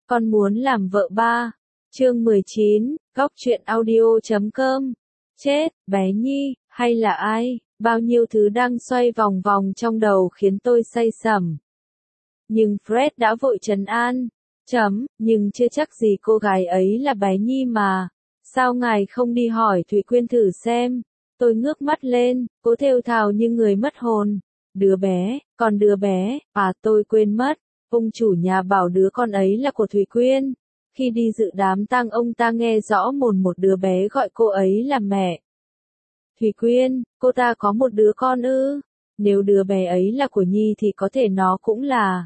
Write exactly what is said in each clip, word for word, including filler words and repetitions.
Con muốn làm vợ ba. Chương mười chín, góc truyện audio chấm com. Chết, bé Nhi, hay là ai? Bao nhiêu thứ đang xoay vòng vòng trong đầu khiến tôi say sẩm. Nhưng Fred đã vội trấn an. Chấm, nhưng chưa chắc gì cô gái ấy là bé Nhi mà. Sao ngài không đi hỏi Thụy Quyên thử xem? Tôi ngước mắt lên, cố thều thào như người mất hồn. Đứa bé, còn đứa bé, à tôi quên mất. Ông chủ nhà bảo đứa con ấy là của Thụy Quyên. Khi đi dự đám tang ông ta nghe rõ mồn một đứa bé gọi cô ấy là mẹ. Thụy Quyên, cô ta có một đứa con ư? Nếu đứa bé ấy là của Nhi thì có thể nó cũng là.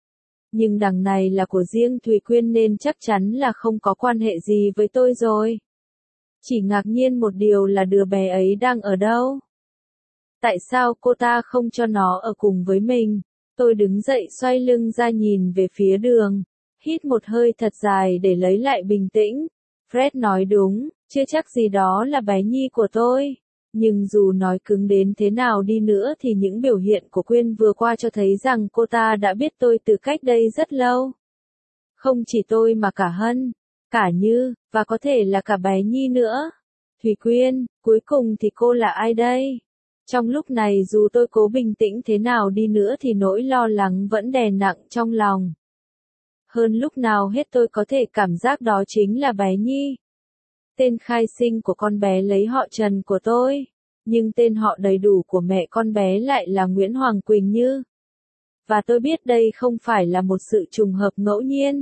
Nhưng đằng này là của riêng Thụy Quyên nên chắc chắn là không có quan hệ gì với tôi rồi. Chỉ ngạc nhiên một điều là đứa bé ấy đang ở đâu? Tại sao cô ta không cho nó ở cùng với mình? Tôi đứng dậy xoay lưng ra nhìn về phía đường. Hít một hơi thật dài để lấy lại bình tĩnh. Fred nói đúng, chưa chắc gì đó là bé Nhi của tôi. Nhưng dù nói cứng đến thế nào đi nữa thì những biểu hiện của Quyên vừa qua cho thấy rằng cô ta đã biết tôi từ cách đây rất lâu. Không chỉ tôi mà cả Hân, cả Như, và có thể là cả bé Nhi nữa. Thùy Quyên, cuối cùng thì cô là ai đây? Trong lúc này dù tôi cố bình tĩnh thế nào đi nữa thì nỗi lo lắng vẫn đè nặng trong lòng. Hơn lúc nào hết tôi có thể cảm giác đó chính là bé Nhi. Tên khai sinh của con bé lấy họ Trần của tôi, nhưng tên họ đầy đủ của mẹ con bé lại là Nguyễn Hoàng Quỳnh Như. Và tôi biết đây không phải là một sự trùng hợp ngẫu nhiên.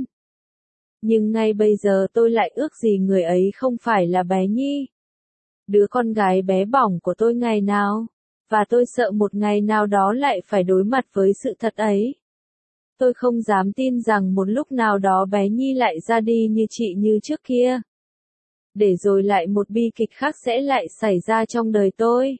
Nhưng ngay bây giờ tôi lại ước gì người ấy không phải là bé Nhi. Đứa con gái bé bỏng của tôi ngày nào, và tôi sợ một ngày nào đó lại phải đối mặt với sự thật ấy. Tôi không dám tin rằng một lúc nào đó bé Nhi lại ra đi như chị Như trước kia. Để rồi lại một bi kịch khác sẽ lại xảy ra trong đời tôi.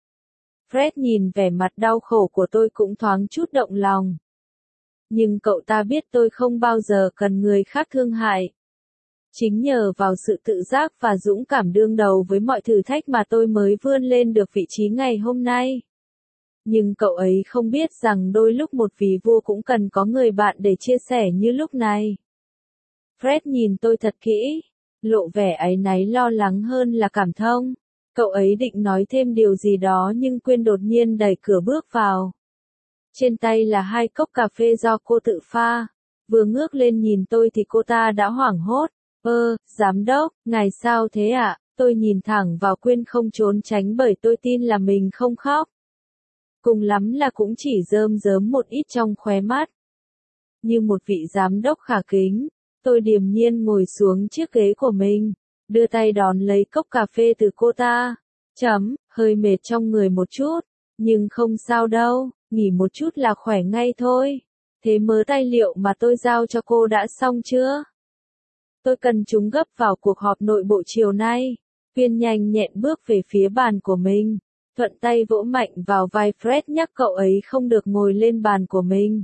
Fred nhìn vẻ mặt đau khổ của tôi cũng thoáng chút động lòng. Nhưng cậu ta biết tôi không bao giờ cần người khác thương hại. Chính nhờ vào sự tự giác và dũng cảm đương đầu với mọi thử thách mà tôi mới vươn lên được vị trí ngày hôm nay. Nhưng cậu ấy không biết rằng đôi lúc một vị vua cũng cần có người bạn để chia sẻ như lúc này. Fred nhìn tôi thật kỹ, lộ vẻ áy náy lo lắng hơn là cảm thông. Cậu ấy định nói thêm điều gì đó nhưng Quyên đột nhiên đẩy cửa bước vào. Trên tay là hai cốc cà phê do cô tự pha. Vừa ngước lên nhìn tôi thì cô ta đã hoảng hốt. Ơ, giám đốc, ngài sao thế ạ? À? Tôi nhìn thẳng vào Quyên không trốn tránh bởi tôi tin là mình không khóc. Cùng lắm là cũng chỉ rơm rớm một ít trong khóe mắt. Như một vị giám đốc khả kính, tôi điềm nhiên ngồi xuống chiếc ghế của mình, đưa tay đón lấy cốc cà phê từ cô ta. Chấm, hơi mệt trong người một chút, nhưng không sao đâu, nghỉ một chút là khỏe ngay thôi. Thế mớ tài liệu mà tôi giao cho cô đã xong chưa? Tôi cần chúng gấp vào cuộc họp nội bộ chiều nay. Quyên nhanh nhẹn bước về phía bàn của mình, thuận tay vỗ mạnh vào vai Fred nhắc cậu ấy không được ngồi lên bàn của mình.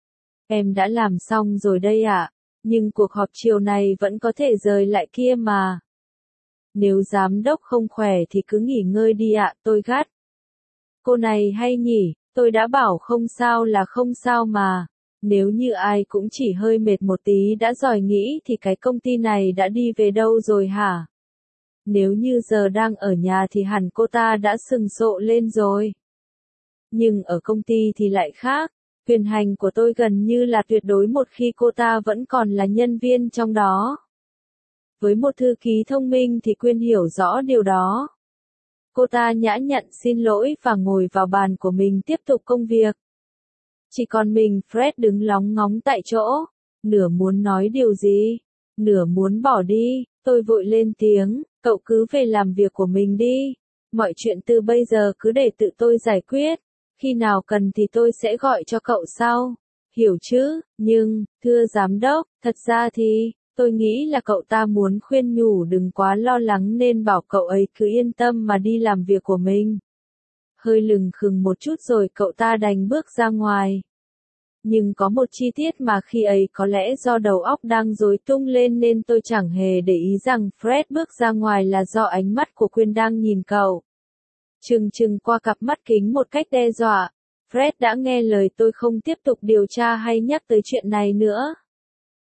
Em đã làm xong rồi đây ạ, à? Nhưng cuộc họp chiều này vẫn có thể rời lại kia mà. Nếu giám đốc không khỏe thì cứ nghỉ ngơi đi ạ, à, tôi gắt. Cô này hay nhỉ, tôi đã bảo không sao là không sao mà. Nếu như ai cũng chỉ hơi mệt một tí đã giỏi nghĩ thì cái công ty này đã đi về đâu rồi hả? Nếu như giờ đang ở nhà thì hẳn cô ta đã sừng sộ lên rồi. Nhưng ở công ty thì lại khác. Quyền hành của tôi gần như là tuyệt đối một khi cô ta vẫn còn là nhân viên trong đó. Với một thư ký thông minh thì Quyên hiểu rõ điều đó. Cô ta nhã nhặn xin lỗi và ngồi vào bàn của mình tiếp tục công việc. Chỉ còn mình Fred đứng lóng ngóng tại chỗ, nửa muốn nói điều gì, nửa muốn bỏ đi. Tôi vội lên tiếng, cậu cứ về làm việc của mình đi. Mọi chuyện từ bây giờ cứ để tự tôi giải quyết. Khi nào cần thì tôi sẽ gọi cho cậu sau. Hiểu chứ, nhưng, thưa giám đốc, thật ra thì, tôi nghĩ là cậu ta muốn khuyên nhủ đừng quá lo lắng nên bảo cậu ấy cứ yên tâm mà đi làm việc của mình. Hơi lừng khừng một chút rồi cậu ta đành bước ra ngoài. Nhưng có một chi tiết mà khi ấy có lẽ do đầu óc đang rối tung lên nên tôi chẳng hề để ý rằng Fred bước ra ngoài là do ánh mắt của Quyên đang nhìn cậu. Chừng chừng qua cặp mắt kính một cách đe dọa. Fred đã nghe lời tôi không tiếp tục điều tra hay nhắc tới chuyện này nữa.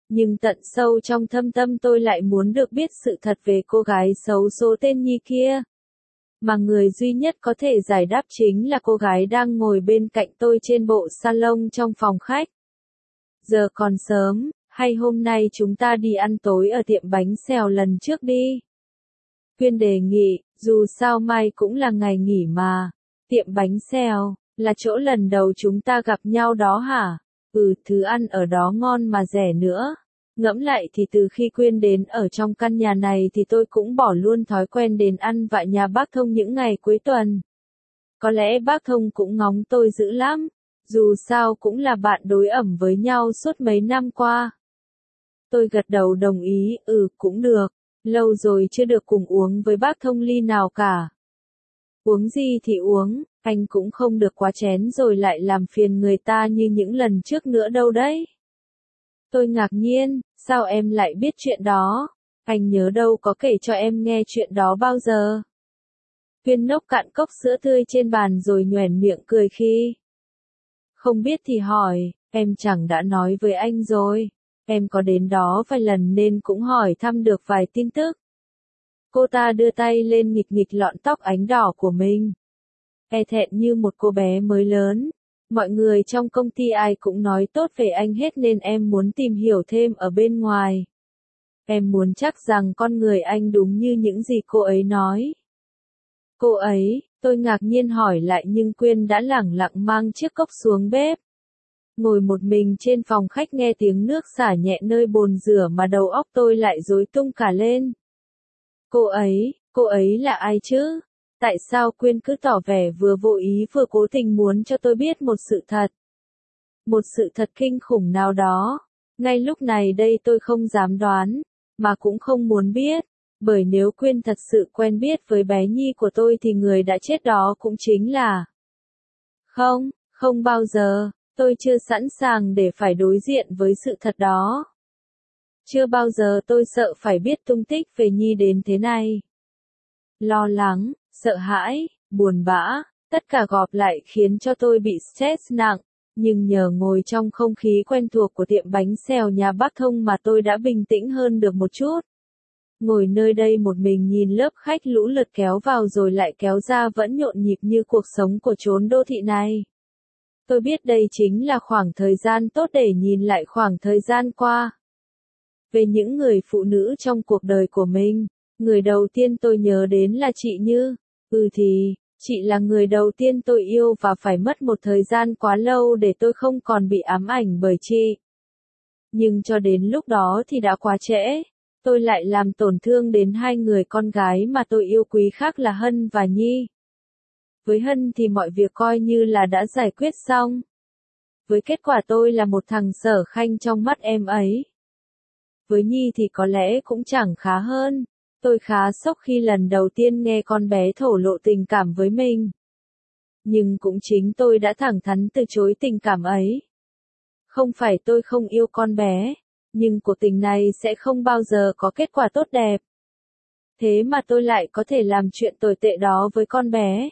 Nhưng tận sâu trong thâm tâm tôi lại muốn được biết sự thật về cô gái xấu số tên Nhi kia. Mà người duy nhất có thể giải đáp chính là cô gái đang ngồi bên cạnh tôi trên bộ salon trong phòng khách. Giờ còn sớm, hay hôm nay chúng ta đi ăn tối ở tiệm bánh xèo lần trước đi? Quyên đề nghị, dù sao mai cũng là ngày nghỉ mà. Tiệm bánh xèo, là chỗ lần đầu chúng ta gặp nhau đó hả? Ừ, thứ ăn ở đó ngon mà rẻ nữa. Ngẫm lại thì từ khi Quyên đến ở trong căn nhà này thì tôi cũng bỏ luôn thói quen đến ăn vạ nhà bác Thông những ngày cuối tuần. Có lẽ bác Thông cũng ngóng tôi dữ lắm, dù sao cũng là bạn đối ẩm với nhau suốt mấy năm qua. Tôi gật đầu đồng ý, ừ cũng được, lâu rồi chưa được cùng uống với bác Thông ly nào cả. Uống gì thì uống, anh cũng không được quá chén rồi lại làm phiền người ta như những lần trước nữa đâu đấy. Tôi ngạc nhiên, sao em lại biết chuyện đó? Anh nhớ đâu có kể cho em nghe chuyện đó bao giờ. Quyên nốc cạn cốc sữa tươi trên bàn rồi nhoẻn miệng cười khi. Không biết thì hỏi, em chẳng đã nói với anh rồi. Em có đến đó vài lần nên cũng hỏi thăm được vài tin tức. Cô ta đưa tay lên nghịch nghịch lọn tóc ánh đỏ của mình. E thẹn như một cô bé mới lớn. Mọi người trong công ty ai cũng nói tốt về anh hết nên em muốn tìm hiểu thêm ở bên ngoài. Em muốn chắc rằng con người anh đúng như những gì cô ấy nói. Cô ấy, tôi ngạc nhiên hỏi lại nhưng Quyên đã lẳng lặng mang chiếc cốc xuống bếp. Ngồi một mình trên phòng khách nghe tiếng nước xả nhẹ nơi bồn rửa mà đầu óc tôi lại rối tung cả lên. Cô ấy, cô ấy là ai chứ? Tại sao Quyên cứ tỏ vẻ vừa vô ý vừa cố tình muốn cho tôi biết một sự thật? Một sự thật kinh khủng nào đó. Ngay lúc này đây tôi không dám đoán, mà cũng không muốn biết. Bởi nếu Quyên thật sự quen biết với bé Nhi của tôi thì người đã chết đó cũng chính là... Không, không bao giờ, tôi chưa sẵn sàng để phải đối diện với sự thật đó. Chưa bao giờ tôi sợ phải biết tung tích về Nhi đến thế này. Lo lắng, sợ hãi, buồn bã, tất cả gộp lại khiến cho tôi bị stress nặng, nhưng nhờ ngồi trong không khí quen thuộc của tiệm bánh xèo nhà bác Thông mà tôi đã bình tĩnh hơn được một chút. Ngồi nơi đây một mình nhìn lớp khách lũ lượt kéo vào rồi lại kéo ra vẫn nhộn nhịp như cuộc sống của chốn đô thị này. Tôi biết đây chính là khoảng thời gian tốt để nhìn lại khoảng thời gian qua. Về những người phụ nữ trong cuộc đời của mình, người đầu tiên tôi nhớ đến là chị Như. Ừ thì, chị là người đầu tiên tôi yêu và phải mất một thời gian quá lâu để tôi không còn bị ám ảnh bởi chị. Nhưng cho đến lúc đó thì đã quá trễ. Tôi lại làm tổn thương đến hai người con gái mà tôi yêu quý khác là Hân và Nhi. Với Hân thì mọi việc coi như là đã giải quyết xong. Với kết quả tôi là một thằng sở khanh trong mắt em ấy. Với Nhi thì có lẽ cũng chẳng khá hơn. Tôi khá sốc khi lần đầu tiên nghe con bé thổ lộ tình cảm với mình. Nhưng cũng chính tôi đã thẳng thắn từ chối tình cảm ấy. Không phải tôi không yêu con bé, nhưng cuộc tình này sẽ không bao giờ có kết quả tốt đẹp. Thế mà tôi lại có thể làm chuyện tồi tệ đó với con bé.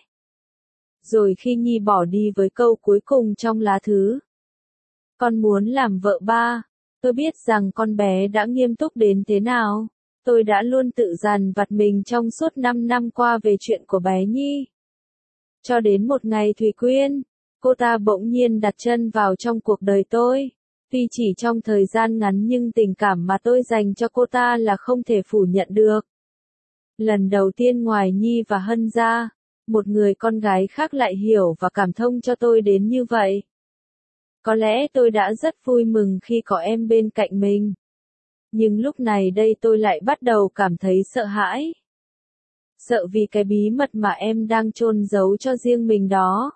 Rồi khi Nhi bỏ đi với câu cuối cùng trong lá thư. Con muốn làm vợ ba. Tôi biết rằng con bé đã nghiêm túc đến thế nào. Tôi đã luôn tự dằn vặt mình trong suốt năm năm qua về chuyện của bé Nhi. Cho đến một ngày Thùy Quyên, cô ta bỗng nhiên đặt chân vào trong cuộc đời tôi. Tuy chỉ trong thời gian ngắn nhưng tình cảm mà tôi dành cho cô ta là không thể phủ nhận được. Lần đầu tiên ngoài Nhi và Hân ra, một người con gái khác lại hiểu và cảm thông cho tôi đến như vậy. Có lẽ tôi đã rất vui mừng khi có em bên cạnh mình. Nhưng lúc này đây tôi lại bắt đầu cảm thấy sợ hãi. Sợ vì cái bí mật mà em đang chôn giấu cho riêng mình đó.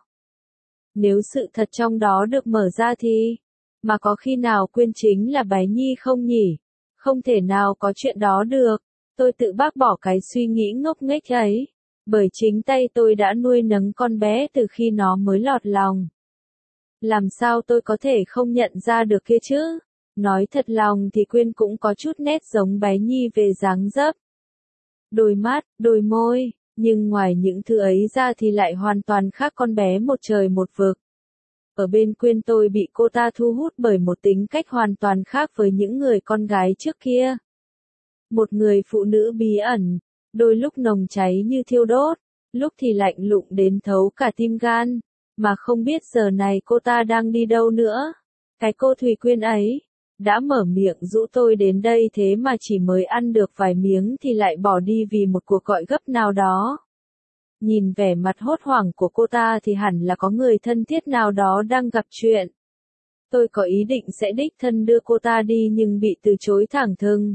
Nếu sự thật trong đó được mở ra thì, mà có khi nào Quyên chính là bé Nhi không nhỉ? Không thể nào có chuyện đó được. Tôi tự bác bỏ cái suy nghĩ ngốc nghếch ấy. Bởi chính tay tôi đã nuôi nấng con bé từ khi nó mới lọt lòng. Làm sao tôi có thể không nhận ra được kia chứ? Nói thật lòng thì Quyên cũng có chút nét giống bé Nhi về dáng dấp. Đôi mắt, đôi môi, nhưng ngoài những thứ ấy ra thì lại hoàn toàn khác con bé một trời một vực. ở bên Quyên tôi bị cô ta thu hút bởi một tính cách hoàn toàn khác với những người con gái trước kia. Một người phụ nữ bí ẩn, đôi lúc nồng cháy như thiêu đốt, lúc thì lạnh lùng đến thấu cả tim gan, mà không biết giờ này cô ta đang đi đâu nữa. Cái cô Thùy Quyên ấy, đã mở miệng dụ tôi đến đây thế mà chỉ mới ăn được vài miếng thì lại bỏ đi vì một cuộc gọi gấp nào đó. Nhìn vẻ mặt hốt hoảng của cô ta thì hẳn là có người thân thiết nào đó đang gặp chuyện. Tôi có ý định sẽ đích thân đưa cô ta đi nhưng bị từ chối thẳng thừng.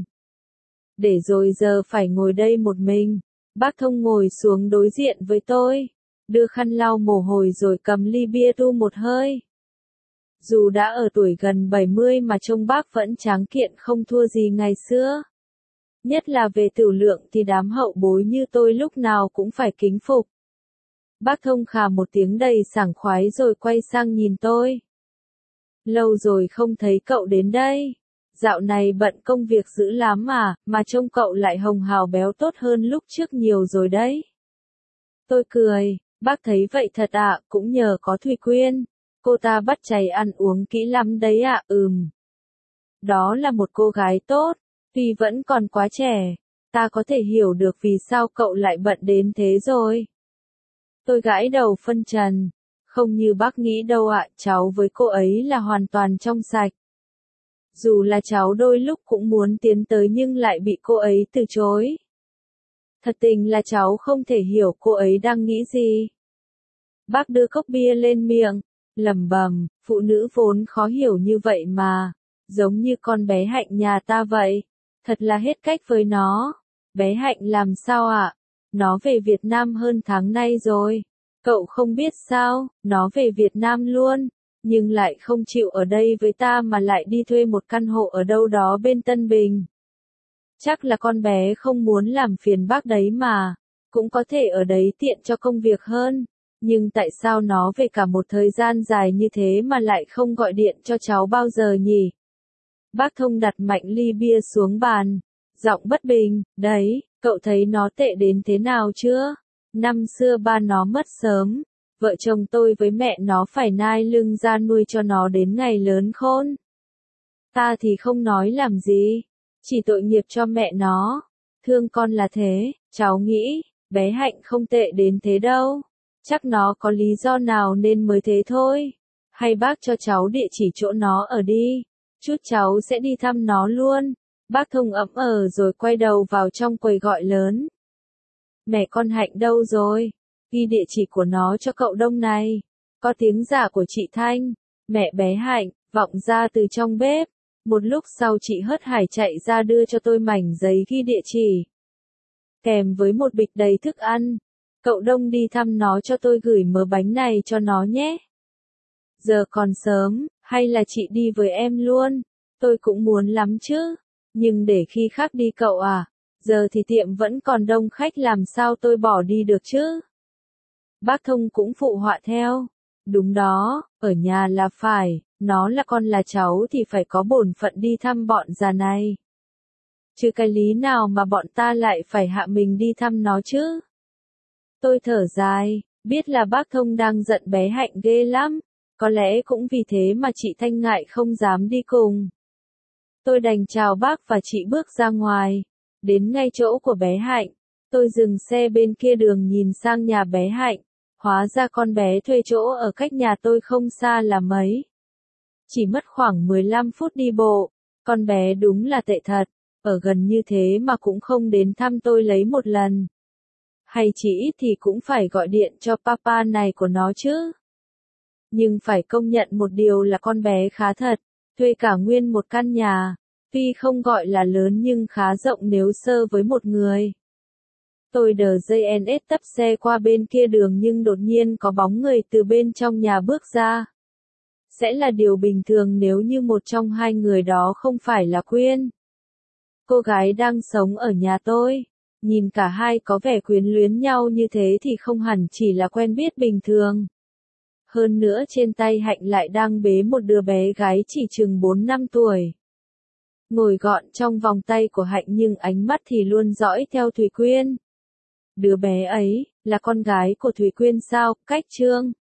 Để rồi giờ phải ngồi đây một mình. Bác Thông ngồi xuống đối diện với tôi, đưa khăn lau mồ hôi rồi cầm ly bia tu một hơi. Dù đã ở tuổi gần bảy mươi mà trông bác vẫn tráng kiện không thua gì ngày xưa. Nhất là về tửu lượng thì đám hậu bối như tôi lúc nào cũng phải kính phục. Bác Thông khà một tiếng đầy sảng khoái rồi quay sang nhìn tôi. Lâu rồi không thấy cậu đến đây. Dạo này bận công việc dữ lắm mà, mà trông cậu lại hồng hào béo tốt hơn lúc trước nhiều rồi đấy. Tôi cười, bác thấy vậy thật ạ, cũng nhờ có Thùy Quyên. Cô ta bắt cháy ăn uống kỹ lắm đấy ạ, ừm. Đó là một cô gái tốt, tuy vẫn còn quá trẻ, ta có thể hiểu được vì sao cậu lại bận đến thế rồi. Tôi gãi đầu phân trần, không như bác nghĩ đâu ạ, cháu với cô ấy là hoàn toàn trong sạch. Dù là cháu đôi lúc cũng muốn tiến tới nhưng lại bị cô ấy từ chối. Thật tình là cháu không thể hiểu cô ấy đang nghĩ gì. Bác đưa cốc bia lên miệng, lẩm bẩm, phụ nữ vốn khó hiểu như vậy mà, giống như con bé Hạnh nhà ta vậy, thật là hết cách với nó. Bé Hạnh làm sao ạ? À? Nó về Việt Nam hơn tháng nay rồi. Cậu không biết sao, nó về Việt Nam luôn, nhưng lại không chịu ở đây với ta mà lại đi thuê một căn hộ ở đâu đó bên Tân Bình. Chắc là con bé không muốn làm phiền bác đấy mà, cũng có thể ở đấy tiện cho công việc hơn. Nhưng tại sao nó về cả một thời gian dài như thế mà lại không gọi điện cho cháu bao giờ nhỉ? Bác Thông đặt mạnh ly bia xuống bàn, giọng bất bình, đấy, cậu thấy nó tệ đến thế nào chưa? Năm xưa ba nó mất sớm, vợ chồng tôi với mẹ nó phải nai lưng ra nuôi cho nó đến ngày lớn khôn. Ta thì không nói làm gì, chỉ tội nghiệp cho mẹ nó, thương con là thế, cháu nghĩ, bé Hạnh không tệ đến thế đâu. Chắc nó có lý do nào nên mới thế thôi. Hay bác cho cháu địa chỉ chỗ nó ở đi. Chút cháu sẽ đi thăm nó luôn. Bác Thông ậm ờ rồi quay đầu vào trong quầy gọi lớn. Mẹ con Hạnh đâu rồi? Ghi địa chỉ của nó cho cậu Đông này. Có tiếng giả của chị Thanh, mẹ bé Hạnh, vọng ra từ trong bếp. Một lúc sau chị hớt hải chạy ra đưa cho tôi mảnh giấy ghi địa chỉ. Kèm với một bịch đầy thức ăn. Cậu Đông đi thăm nó cho tôi gửi mớ bánh này cho nó nhé. Giờ còn sớm, hay là chị đi với em luôn? Tôi cũng muốn lắm chứ. Nhưng để khi khác đi cậu à. Giờ thì tiệm vẫn còn đông khách làm sao tôi bỏ đi được chứ? Bác Thông cũng phụ họa theo. Đúng đó, ở nhà là phải, nó là con là cháu thì phải có bổn phận đi thăm bọn già này. Chứ cái lý nào mà bọn ta lại phải hạ mình đi thăm nó chứ? Tôi thở dài, biết là bác Thông đang giận bé Hạnh ghê lắm, có lẽ cũng vì thế mà chị Thanh ngại không dám đi cùng. Tôi đành chào bác và chị bước ra ngoài, đến ngay chỗ của bé Hạnh, tôi dừng xe bên kia đường nhìn sang nhà bé Hạnh, hóa ra con bé thuê chỗ ở cách nhà tôi không xa là mấy. Chỉ mất khoảng mười lăm phút đi bộ, con bé đúng là tệ thật, ở gần như thế mà cũng không đến thăm tôi lấy một lần. Hay chỉ ít thì cũng phải gọi điện cho papa này của nó chứ. Nhưng phải công nhận một điều là con bé khá thật, thuê cả nguyên một căn nhà, tuy không gọi là lớn nhưng khá rộng nếu sơ với một người. Tôi đờ dây en ét tấp xe qua bên kia đường nhưng đột nhiên có bóng người từ bên trong nhà bước ra. Sẽ là điều bình thường nếu như một trong hai người đó không phải là Quyên. Cô gái đang sống ở nhà tôi. Nhìn cả hai có vẻ quyến luyến nhau như thế thì không hẳn chỉ là quen biết bình thường. Hơn nữa trên tay Hạnh lại đang bế một đứa bé gái chỉ chừng bốn năm tuổi. Ngồi gọn trong vòng tay của Hạnh nhưng ánh mắt thì luôn dõi theo Thùy Quyên. Đứa bé ấy, là con gái của Thùy Quyên sao, Cách Trương?